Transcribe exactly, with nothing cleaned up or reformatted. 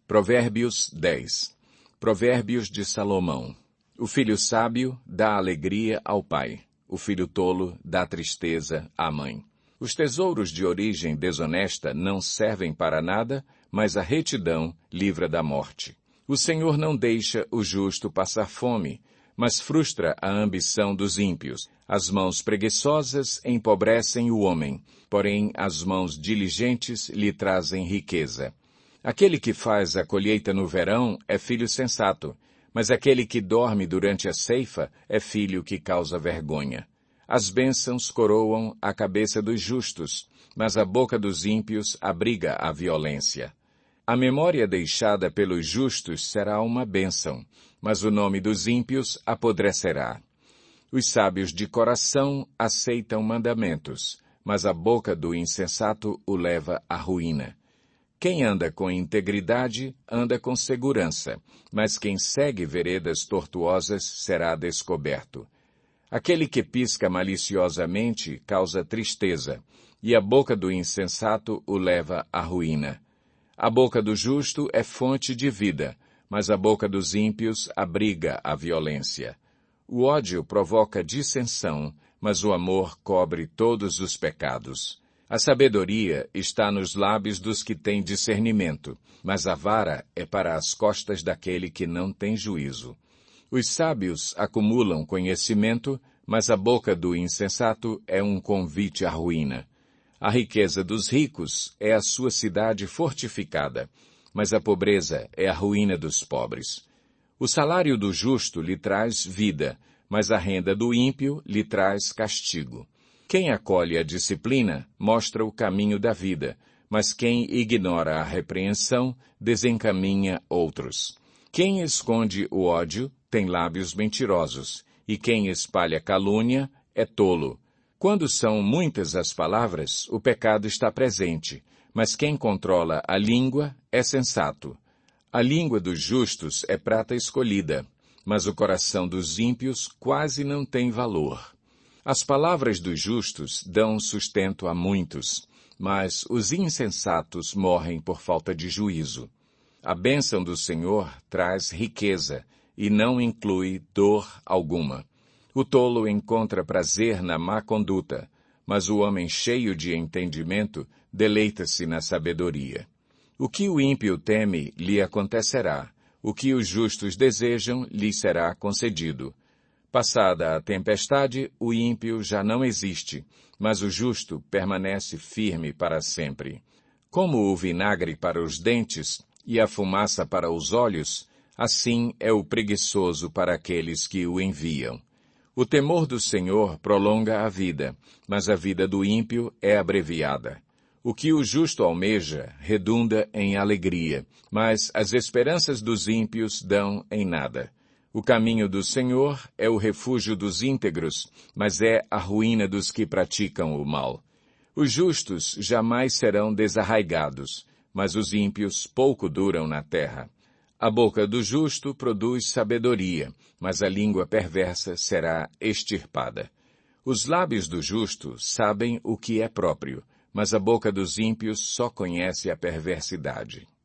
Provérbios dez. Provérbios de Salomão. O filho sábio dá alegria ao pai. O filho tolo dá tristeza à mãe. Os tesouros de origem desonesta não servem para nada, mas a retidão livra da morte. O Senhor não deixa o justo passar fome, mas frustra a ambição dos ímpios. As mãos preguiçosas empobrecem o homem, porém as mãos diligentes lhe trazem riqueza. Aquele que faz a colheita no verão é filho sensato, mas aquele que dorme durante a ceifa é filho que causa vergonha. As bênçãos coroam a cabeça dos justos, mas a boca dos ímpios abriga a violência. A memória deixada pelos justos será uma bênção, mas o nome dos ímpios apodrecerá. Os sábios de coração aceitam mandamentos, mas a boca do insensato o leva à ruína. Quem anda com integridade, anda com segurança, mas quem segue veredas tortuosas será descoberto. Aquele que pisca maliciosamente causa tristeza, e a boca do insensato o leva à ruína. A boca do justo é fonte de vida, mas a boca dos ímpios abriga a violência. O ódio provoca dissensão, mas o amor cobre todos os pecados. A sabedoria está nos lábios dos que têm discernimento, mas a vara é para as costas daquele que não tem juízo. Os sábios acumulam conhecimento, mas a boca do insensato é um convite à ruína. A riqueza dos ricos é a sua cidade fortificada, mas a pobreza é a ruína dos pobres. O salário do justo lhe traz vida, mas a renda do ímpio lhe traz castigo. Quem acolhe a disciplina mostra o caminho da vida, mas quem ignora a repreensão desencaminha outros. Quem esconde o ódio tem lábios mentirosos, e quem espalha calúnia é tolo. Quando são muitas as palavras, o pecado está presente, mas quem controla a língua é sensato. A língua dos justos é prata escolhida, mas o coração dos ímpios quase não tem valor. As palavras dos justos dão sustento a muitos, mas os insensatos morrem por falta de juízo. A bênção do Senhor traz riqueza e não inclui dor alguma. O tolo encontra prazer na má conduta, mas o homem cheio de entendimento deleita-se na sabedoria. O que o ímpio teme lhe acontecerá, o que os justos desejam lhe será concedido. Passada a tempestade, o ímpio já não existe, mas o justo permanece firme para sempre. Como o vinagre para os dentes e a fumaça para os olhos, assim é o preguiçoso para aqueles que o enviam. O temor do Senhor prolonga a vida, mas a vida do ímpio é abreviada. O que o justo almeja redunda em alegria, mas as esperanças dos ímpios dão em nada. O caminho do Senhor é o refúgio dos íntegros, mas é a ruína dos que praticam o mal. Os justos jamais serão desarraigados, mas os ímpios pouco duram na terra. A boca do justo produz sabedoria, mas a língua perversa será extirpada. Os lábios do justo sabem o que é próprio, mas a boca dos ímpios só conhece a perversidade.